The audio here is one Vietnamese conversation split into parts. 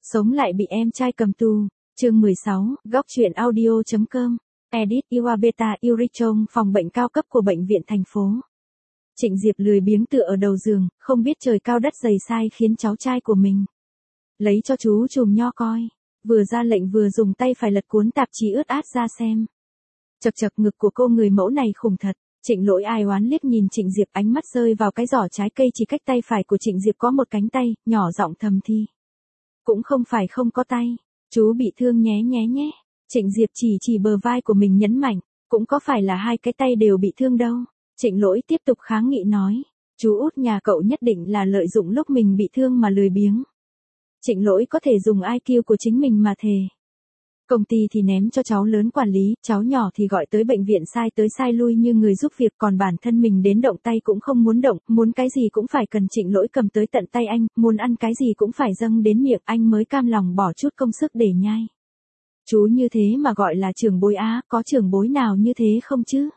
Sống lại bị em trai cầm tù. Chương 16, góc truyện audio.com. Edit Iwabeta Urichong, phòng bệnh cao cấp của bệnh viện thành phố. Trịnh Diệp lười biếng tựa ở đầu giường, không biết trời cao đất dày sai khiến cháu trai của mình lấy cho chú chùm nho coi, vừa ra lệnh vừa dùng tay phải lật cuốn tạp chí ướt át ra xem. Chật chật, ngực của cô người mẫu này khủng thật. Trịnh Lỗi ai oán liếc nhìn Trịnh Diệp, ánh mắt rơi vào cái giỏ trái cây chỉ cách tay phải của Trịnh Diệp có một cánh tay, nhỏ giọng thầm thì. Cũng không phải không có tay, chú bị thương nhé nhé nhé. Trịnh Diệp chỉ bờ vai của mình nhấn mạnh, cũng có phải là hai cái tay đều bị thương đâu. Trịnh Lỗi tiếp tục kháng nghị nói, chú út nhà cậu nhất định là lợi dụng lúc mình bị thương mà lười biếng. Trịnh Lỗi có thể dùng IQ của chính mình mà thề. Công ty thì ném cho cháu lớn quản lý, cháu nhỏ thì gọi tới bệnh viện sai tới sai lui như người giúp việc, còn bản thân mình đến động tay cũng không muốn động, muốn cái gì cũng phải cần Trịnh Lỗi cầm tới tận tay anh, muốn ăn cái gì cũng phải dâng đến miệng anh mới cam lòng bỏ chút công sức để nhai. Chú như thế mà gọi là trưởng bối á, có trưởng bối nào như thế không chứ?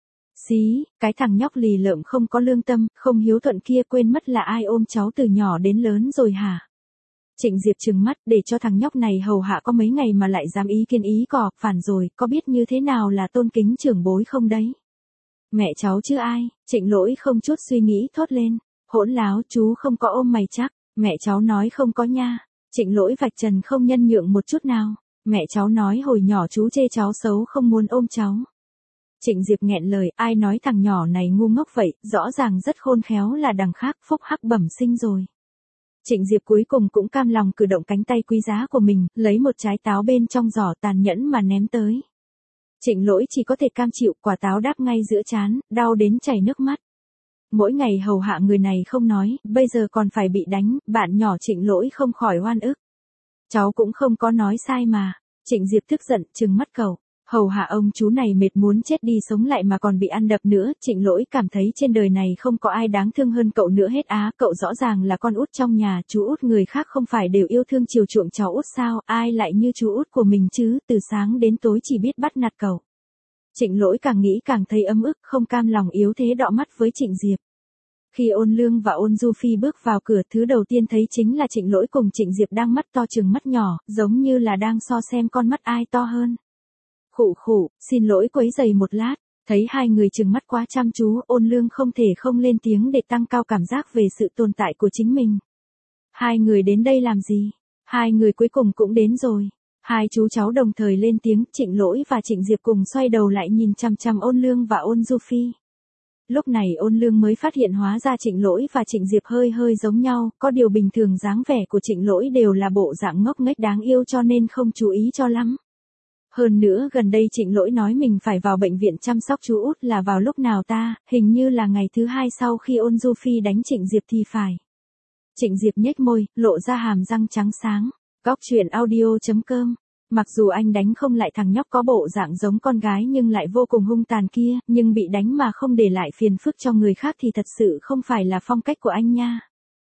Xí, cái thằng nhóc lì lợm không có lương tâm, không hiếu thuận kia quên mất là ai ôm cháu từ nhỏ đến lớn rồi hả? Trịnh Diệp trừng mắt, để cho thằng nhóc này hầu hạ có mấy ngày mà lại dám ý kiến ý cò, phản rồi, có biết như thế nào là tôn kính trưởng bối không đấy? Mẹ cháu chứ ai? Trịnh Lỗi không chút suy nghĩ thốt lên, hỗn láo, chú không có ôm mày chắc, mẹ cháu nói không có nha. Trịnh Lỗi vạch trần không nhân nhượng một chút nào, mẹ cháu nói hồi nhỏ chú chê cháu xấu không muốn ôm cháu. Trịnh Diệp nghẹn lời, ai nói thằng nhỏ này ngu ngốc vậy, rõ ràng rất khôn khéo là đằng khác phúc hắc bẩm sinh rồi. Trịnh Diệp cuối cùng cũng cam lòng cử động cánh tay quý giá của mình, lấy một trái táo bên trong giỏ tàn nhẫn mà ném tới. Trịnh Lỗi chỉ có thể cam chịu, quả táo đáp ngay giữa trán, đau đến chảy nước mắt. Mỗi ngày hầu hạ người này không nói, bây giờ còn phải bị đánh, bạn nhỏ Trịnh Lỗi không khỏi oan ức. Cháu cũng không có nói sai mà. Trịnh Diệp tức giận, trừng mắt cậu. Hầu hạ ông chú này mệt muốn chết đi sống lại mà còn bị ăn đập nữa. Trịnh Lỗi cảm thấy trên đời này không có ai đáng thương hơn cậu nữa hết á. Cậu rõ ràng là con út trong nhà, chú út người khác không phải đều yêu thương chiều chuộng cháu út sao, ai lại như chú út của mình chứ, từ sáng đến tối chỉ biết bắt nạt cậu. Trịnh Lỗi càng nghĩ càng thấy ấm ức, không cam lòng yếu thế đọ mắt với Trịnh Diệp. Khi Ôn Lương và Ôn Du Phi bước vào cửa, thứ đầu tiên thấy chính là Trịnh Lỗi cùng Trịnh Diệp đang mắt to trừng mắt nhỏ, giống như là đang so xem con mắt ai to hơn. Khụ khụ, xin lỗi quấy rầy một lát. Thấy hai người trừng mắt quá chăm chú, Ôn Lương không thể không lên tiếng để tăng cao cảm giác về sự tồn tại của chính mình. Hai người đến đây làm gì? Hai người cuối cùng cũng đến rồi. Hai chú cháu đồng thời lên tiếng, Trịnh Lỗi và Trịnh Diệp cùng xoay đầu lại nhìn chằm chằm Ôn Lương và Ôn Du Phi. Lúc này Ôn Lương mới phát hiện hóa ra Trịnh Lỗi và Trịnh Diệp hơi giống nhau, có điều bình thường dáng vẻ của Trịnh Lỗi đều là bộ dạng ngốc nghếch đáng yêu cho nên không chú ý cho lắm. Hơn nữa gần đây Trịnh Lỗi nói mình phải vào bệnh viện chăm sóc chú út là vào lúc nào ta, hình như là ngày thứ hai sau khi Ôn Du Phi đánh Trịnh Diệp thì phải. Trịnh Diệp nhếch môi, lộ ra hàm răng trắng sáng. Góc truyện audio.com. Mặc dù anh đánh không lại thằng nhóc có bộ dạng giống con gái nhưng lại vô cùng hung tàn kia, nhưng bị đánh mà không để lại phiền phức cho người khác thì thật sự không phải là phong cách của anh nha.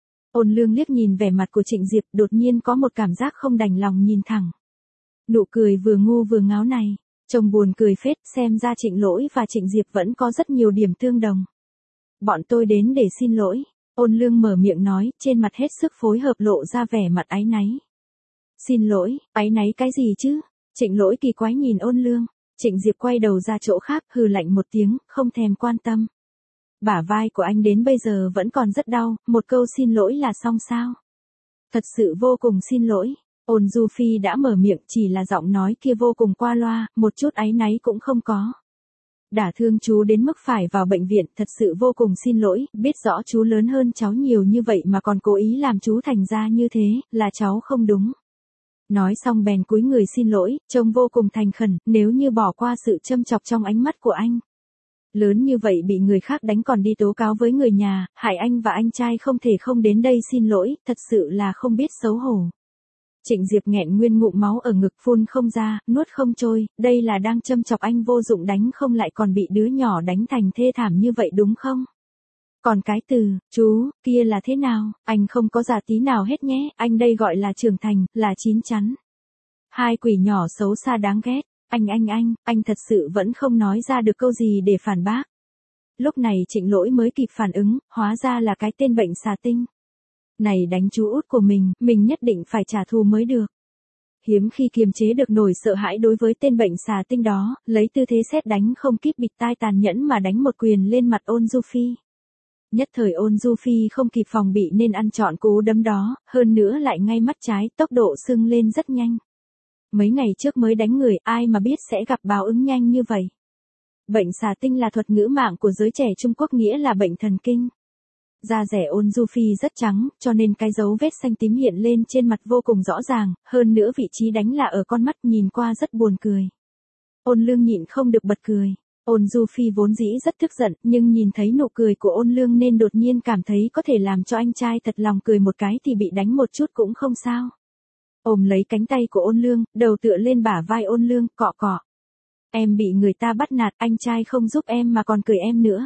Ôn Lương liếc nhìn vẻ mặt của Trịnh Diệp, đột nhiên có một cảm giác không đành lòng nhìn thẳng. Nụ cười vừa ngu vừa ngáo này, trông buồn cười phết, xem ra Trịnh Lỗi và Trịnh Diệp vẫn có rất nhiều điểm tương đồng. Bọn tôi đến để xin lỗi. Ôn Lương mở miệng nói, trên mặt hết sức phối hợp lộ ra vẻ mặt áy náy. Xin lỗi, áy náy cái gì chứ? Trịnh Lỗi kỳ quái nhìn Ôn Lương. Trịnh Diệp quay đầu ra chỗ khác, hừ lạnh một tiếng, không thèm quan tâm. Bả vai của anh đến bây giờ vẫn còn rất đau, một câu xin lỗi là xong sao? Thật sự vô cùng xin lỗi. Ôn Du Phi đã mở miệng, chỉ là giọng nói kia vô cùng qua loa, một chút áy náy cũng không có. Đả thương chú đến mức phải vào bệnh viện, thật sự vô cùng xin lỗi, biết rõ chú lớn hơn cháu nhiều như vậy mà còn cố ý làm chú thành ra như thế, là cháu không đúng. Nói xong bèn cúi người xin lỗi, trông vô cùng thành khẩn, nếu như bỏ qua sự châm chọc trong ánh mắt của anh. Lớn như vậy bị người khác đánh còn đi tố cáo với người nhà, hại anh và anh trai không thể không đến đây xin lỗi, thật sự là không biết xấu hổ. Trịnh Diệp nghẹn nguyên ngụm máu ở ngực phun không ra, nuốt không trôi, đây là đang châm chọc anh vô dụng đánh không lại còn bị đứa nhỏ đánh thành thê thảm như vậy đúng không? Còn cái từ, chú, kia là thế nào, anh không có giả tí nào hết nhé, anh đây gọi là trưởng thành, là chín chắn. Hai quỷ nhỏ xấu xa đáng ghét, anh thật sự vẫn không nói ra được câu gì để phản bác. Lúc này Trịnh Lỗi mới kịp phản ứng, hóa ra là cái tên bệnh xà tinh. Này đánh chú út của mình nhất định phải trả thù mới được. Hiếm khi kiềm chế được nổi sợ hãi đối với tên bệnh xà tinh đó, lấy tư thế sét đánh không kíp bịt tai tàn nhẫn mà đánh một quyền lên mặt Ôn Du Phi. Nhất thời Ôn Du Phi không kịp phòng bị nên ăn trọn cú đấm đó, hơn nữa lại ngay mắt trái, tốc độ sưng lên rất nhanh. Mấy ngày trước mới đánh người, ai mà biết sẽ gặp báo ứng nhanh như vậy. Bệnh xà tinh là thuật ngữ mạng của giới trẻ Trung Quốc, nghĩa là bệnh thần kinh. Da rẻ Ôn Du Phi rất trắng, cho nên cái dấu vết xanh tím hiện lên trên mặt vô cùng rõ ràng, hơn nữa vị trí đánh là ở con mắt, nhìn qua rất buồn cười. Ôn Lương nhịn không được bật cười. Ôn Du Phi vốn dĩ rất tức giận, nhưng nhìn thấy nụ cười của Ôn Lương nên đột nhiên cảm thấy có thể làm cho anh trai thật lòng cười một cái thì bị đánh một chút cũng không sao. Ôm lấy cánh tay của Ôn Lương, đầu tựa lên bả vai Ôn Lương, cọ cọ. Em bị người ta bắt nạt, anh trai không giúp em mà còn cười em nữa.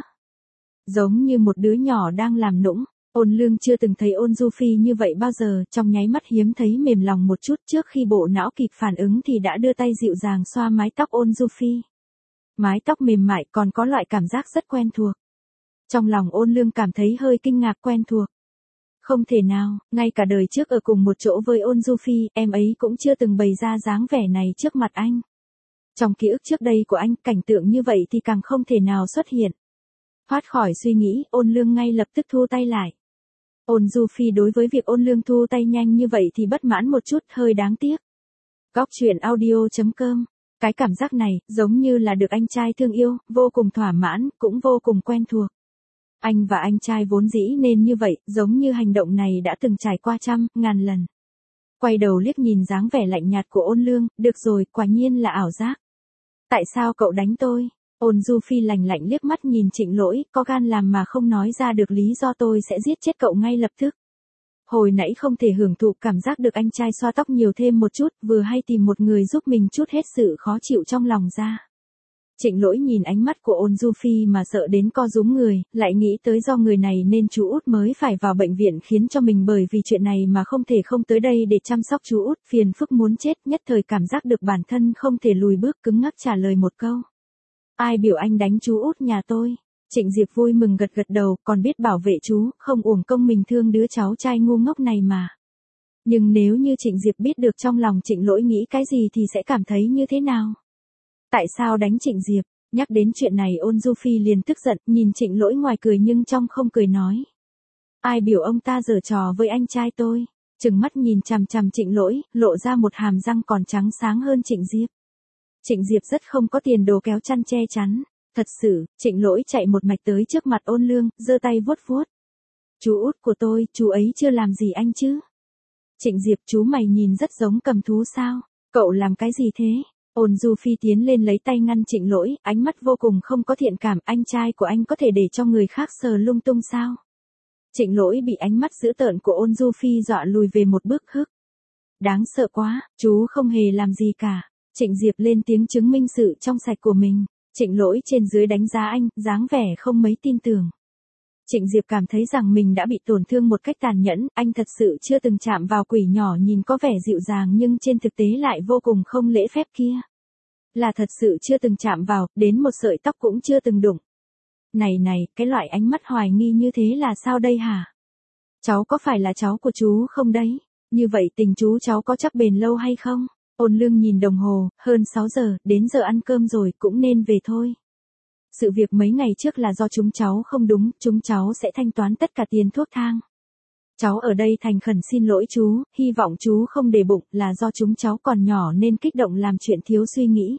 Giống như một đứa nhỏ đang làm nũng. Ôn Lương chưa từng thấy Ôn Du Phi như vậy bao giờ, trong nháy mắt hiếm thấy mềm lòng một chút, trước khi bộ não kịp phản ứng thì đã đưa tay dịu dàng xoa mái tóc Ôn Du Phi. Mái tóc mềm mại còn có loại cảm giác rất quen thuộc. Trong lòng Ôn Lương cảm thấy hơi kinh ngạc, quen thuộc. Không thể nào, ngay cả đời trước ở cùng một chỗ với Ôn Du Phi, em ấy cũng chưa từng bày ra dáng vẻ này trước mặt anh. Trong ký ức trước đây của anh, cảnh tượng như vậy thì càng không thể nào xuất hiện. Thoát khỏi suy nghĩ, Ôn Lương ngay lập tức thu tay lại. Ôn Du Phi đối với việc Ôn Lương thu tay nhanh như vậy thì bất mãn một chút, hơi đáng tiếc. Góc truyện audio.com. Cái cảm giác này, giống như là được anh trai thương yêu, vô cùng thỏa mãn, cũng vô cùng quen thuộc. Anh và anh trai vốn dĩ nên như vậy, giống như hành động này đã từng trải qua trăm, ngàn lần. Quay đầu liếc nhìn dáng vẻ lạnh nhạt của Ôn Lương, được rồi, quả nhiên là ảo giác. Tại sao cậu đánh tôi? Ôn Du Phi lạnh lạnh liếc mắt nhìn Trịnh Lỗi, có gan làm mà không nói ra được lý do, tôi sẽ giết chết cậu ngay lập tức. Hồi nãy không thể hưởng thụ cảm giác được anh trai xoa tóc nhiều thêm một chút, vừa hay tìm một người giúp mình chút hết sự khó chịu trong lòng ra. Trịnh Lỗi nhìn ánh mắt của Ôn Du Phi mà sợ đến co rúm người, lại nghĩ tới do người này nên chú út mới phải vào bệnh viện khiến cho mình bởi vì chuyện này mà không thể không tới đây để chăm sóc chú út, phiền phức muốn chết, nhất thời cảm giác được bản thân không thể lùi bước, cứng ngắc trả lời một câu. Ai biểu anh đánh chú út nhà tôi? Trịnh Diệp vui mừng gật gật đầu, còn biết bảo vệ chú, không uổng công mình thương đứa cháu trai ngu ngốc này mà. Nhưng nếu như Trịnh Diệp biết được trong lòng Trịnh Lỗi nghĩ cái gì thì sẽ cảm thấy như thế nào? Tại sao đánh Trịnh Diệp? Nhắc đến chuyện này Ôn Du Phi liền tức giận, nhìn Trịnh Lỗi ngoài cười nhưng trong không cười nói. Ai biểu ông ta giở trò với anh trai tôi? Trừng mắt nhìn chằm chằm Trịnh Lỗi, lộ ra một hàm răng còn trắng sáng hơn Trịnh Diệp. Trịnh Diệp rất không có tiền đồ kéo chăn che chắn. Thật sự, Trịnh Lỗi chạy một mạch tới trước mặt Ôn Lương, giơ tay vuốt vuốt. Chú út của tôi, chú ấy chưa làm gì anh chứ? Trịnh Diệp, chú mày nhìn rất giống cầm thú sao? Cậu làm cái gì thế? Ôn Du Phi tiến lên lấy tay ngăn Trịnh Lỗi, ánh mắt vô cùng không có thiện cảm, anh trai của anh có thể để cho người khác sờ lung tung sao? Trịnh Lỗi bị ánh mắt dữ tợn của Ôn Du Phi dọa lùi về một bước hức. Đáng sợ quá, chú không hề làm gì cả. Trịnh Diệp lên tiếng chứng minh sự trong sạch của mình. Trịnh Lỗi trên dưới đánh giá anh, dáng vẻ không mấy tin tưởng. Trịnh Diệp cảm thấy rằng mình đã bị tổn thương một cách tàn nhẫn, anh thật sự chưa từng chạm vào quỷ nhỏ nhìn có vẻ dịu dàng nhưng trên thực tế lại vô cùng không lễ phép kia. Là thật sự chưa từng chạm vào, đến một sợi tóc cũng chưa từng đụng. Này, cái loại ánh mắt hoài nghi như thế là sao đây hả? Cháu có phải là cháu của chú không đấy? Như vậy tình chú cháu có chắc bền lâu hay không? Ôn Lương nhìn đồng hồ, hơn 6 giờ, đến giờ ăn cơm rồi, cũng nên về thôi. Sự việc mấy ngày trước là do chúng cháu không đúng, chúng cháu sẽ thanh toán tất cả tiền thuốc thang. Cháu ở đây thành khẩn xin lỗi chú, hy vọng chú không để bụng, là do chúng cháu còn nhỏ nên kích động làm chuyện thiếu suy nghĩ.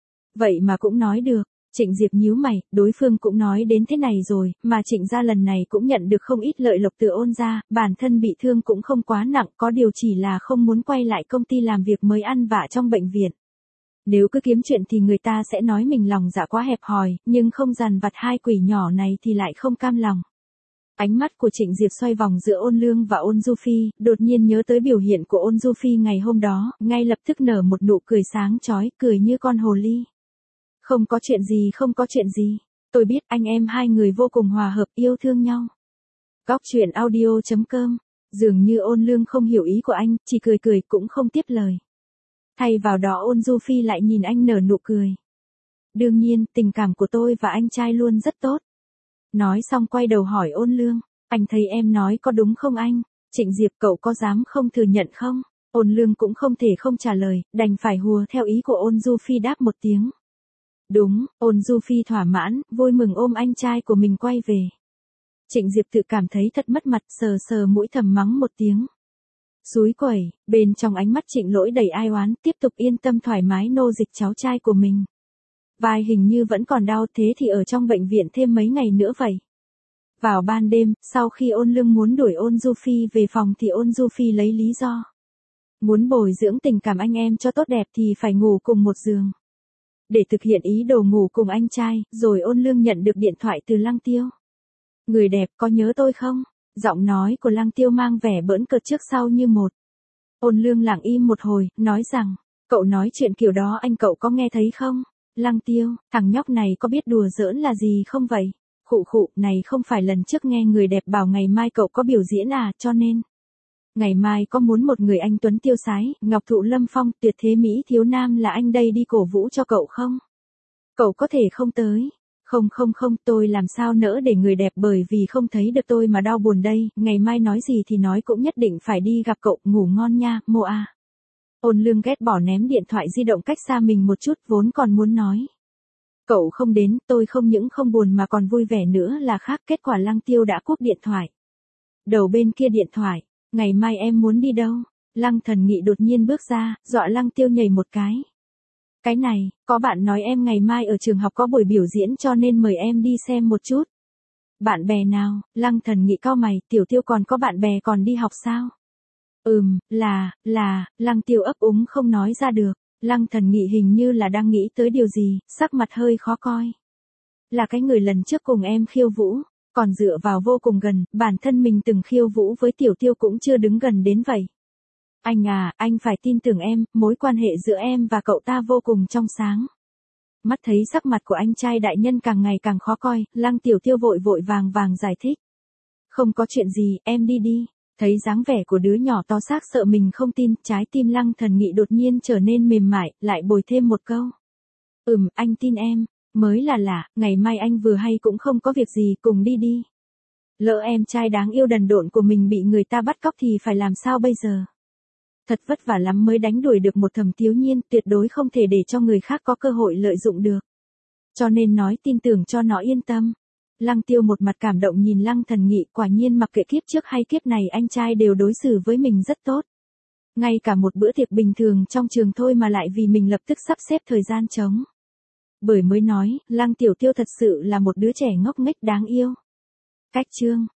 Vậy mà cũng nói được. Trịnh Diệp nhíu mày, đối phương cũng nói đến thế này rồi, mà Trịnh gia lần này cũng nhận được không ít lợi lộc từ Ôn gia, bản thân bị thương cũng không quá nặng, có điều chỉ là không muốn quay lại công ty làm việc mới ăn vạ trong bệnh viện. Nếu cứ kiếm chuyện thì người ta sẽ nói mình lòng dạ quá hẹp hòi, nhưng không dằn vặt hai quỷ nhỏ này thì lại không cam lòng. Ánh mắt của Trịnh Diệp xoay vòng giữa Ôn Lương và Ôn Du Phi, đột nhiên nhớ tới biểu hiện của Ôn Du Phi ngày hôm đó, ngay lập tức nở một nụ cười sáng chói, cười như con hồ ly. Không có chuyện gì. Tôi biết anh em hai người vô cùng hòa hợp, yêu thương nhau. Góc truyện audio.com. Dường như Ôn Lương không hiểu ý của anh, chỉ cười cũng không tiếp lời. Thay vào đó Ôn Du Phi lại nhìn anh nở nụ cười. Đương nhiên, tình cảm của tôi và anh trai luôn rất tốt. Nói xong quay đầu hỏi Ôn Lương, anh thấy em nói có đúng không anh? Trịnh Diệp cậu có dám không thừa nhận không? Ôn Lương cũng không thể không trả lời, đành phải hùa theo ý của Ôn Du Phi đáp một tiếng. Đúng, Ôn Du Phi thỏa mãn, vui mừng ôm anh trai của mình quay về. Trịnh Diệp tự cảm thấy thật mất mặt, sờ sờ mũi thầm mắng một tiếng. Xúi quẩy, bên trong ánh mắt Trịnh Lỗi đầy ai oán, tiếp tục yên tâm thoải mái nô dịch cháu trai của mình. Vai hình như vẫn còn đau, thế thì ở trong bệnh viện thêm mấy ngày nữa vậy. Vào ban đêm, sau khi Ôn Lương muốn đuổi Ôn Du Phi về phòng thì Ôn Du Phi lấy lý do. Muốn bồi dưỡng tình cảm anh em cho tốt đẹp thì phải ngủ cùng một giường. Để thực hiện ý đồ ngủ cùng anh trai, rồi Ôn Lương nhận được điện thoại từ Lăng Tiêu. Người đẹp có nhớ tôi không? Giọng nói của Lăng Tiêu mang vẻ bỡn cợt trước sau như một. Ôn Lương lặng im một hồi, nói rằng, cậu nói chuyện kiểu đó anh cậu có nghe thấy không? Lăng Tiêu, thằng nhóc này có biết đùa giỡn là gì không vậy? Khụ khụ, này không phải lần trước nghe người đẹp bảo ngày mai cậu có biểu diễn à, cho nên. Ngày mai có muốn một người anh tuấn tiêu sái, ngọc thụ lâm phong, tuyệt thế mỹ thiếu nam là anh đây đi cổ vũ cho cậu không? Cậu có thể không tới. Không, tôi làm sao nỡ để người đẹp bởi vì không thấy được tôi mà đau buồn đây, ngày mai nói gì thì nói cũng nhất định phải đi gặp cậu, ngủ ngon nha, mô a. Ôn Lương ghét bỏ ném điện thoại di động cách xa mình một chút, vốn còn muốn nói. Cậu không đến, tôi không những không buồn mà còn vui vẻ nữa là khác, kết quả Lăng Tiêu đã cúp điện thoại. Đầu bên kia điện thoại, ngày mai em muốn đi đâu? Lăng Thần Nghị đột nhiên bước ra, dọa Lăng Tiêu nhảy một cái. Cái này, có bạn nói em ngày mai ở trường học có buổi biểu diễn cho nên mời em đi xem một chút. Bạn bè nào? Lăng Thần Nghị cau mày, Tiểu Tiêu còn có bạn bè còn đi học sao? Lăng Tiêu ấp úng không nói ra được. Lăng Thần Nghị hình như là đang nghĩ tới điều gì, sắc mặt hơi khó coi. Là cái người lần trước cùng em khiêu vũ, còn dựa vào vô cùng gần, bản thân mình từng khiêu vũ với Tiểu Tiêu cũng chưa đứng gần đến vậy. Anh à, anh phải tin tưởng em, mối quan hệ giữa em và cậu ta vô cùng trong sáng. Mắt thấy sắc mặt của anh trai đại nhân càng ngày càng khó coi, Lăng Tiểu Tiêu vội vàng giải thích. Không có chuyện gì, em đi đi. Thấy dáng vẻ của đứa nhỏ to xác sợ mình không tin, trái tim Lăng Thần Nghị đột nhiên trở nên mềm mại, lại bồi thêm một câu. Anh tin em, mới là lạ, ngày mai anh vừa hay cũng không có việc gì, cùng đi đi. Lỡ em trai đáng yêu đần độn của mình bị người ta bắt cóc thì phải làm sao bây giờ? Thật vất vả lắm mới đánh đuổi được một Thẩm Thiếu Nhiên, tuyệt đối không thể để cho người khác có cơ hội lợi dụng được. Cho nên nói tin tưởng cho nó yên tâm. Lăng Tiêu một mặt cảm động nhìn Lăng Thần Nghị, quả nhiên mặc kệ kiếp trước hay kiếp này anh trai đều đối xử với mình rất tốt. Ngay cả một bữa tiệc bình thường trong trường thôi mà lại vì mình lập tức sắp xếp thời gian trống. Bởi mới nói, Lăng Tiểu Tiêu thật sự là một đứa trẻ ngốc nghếch đáng yêu. Cách chương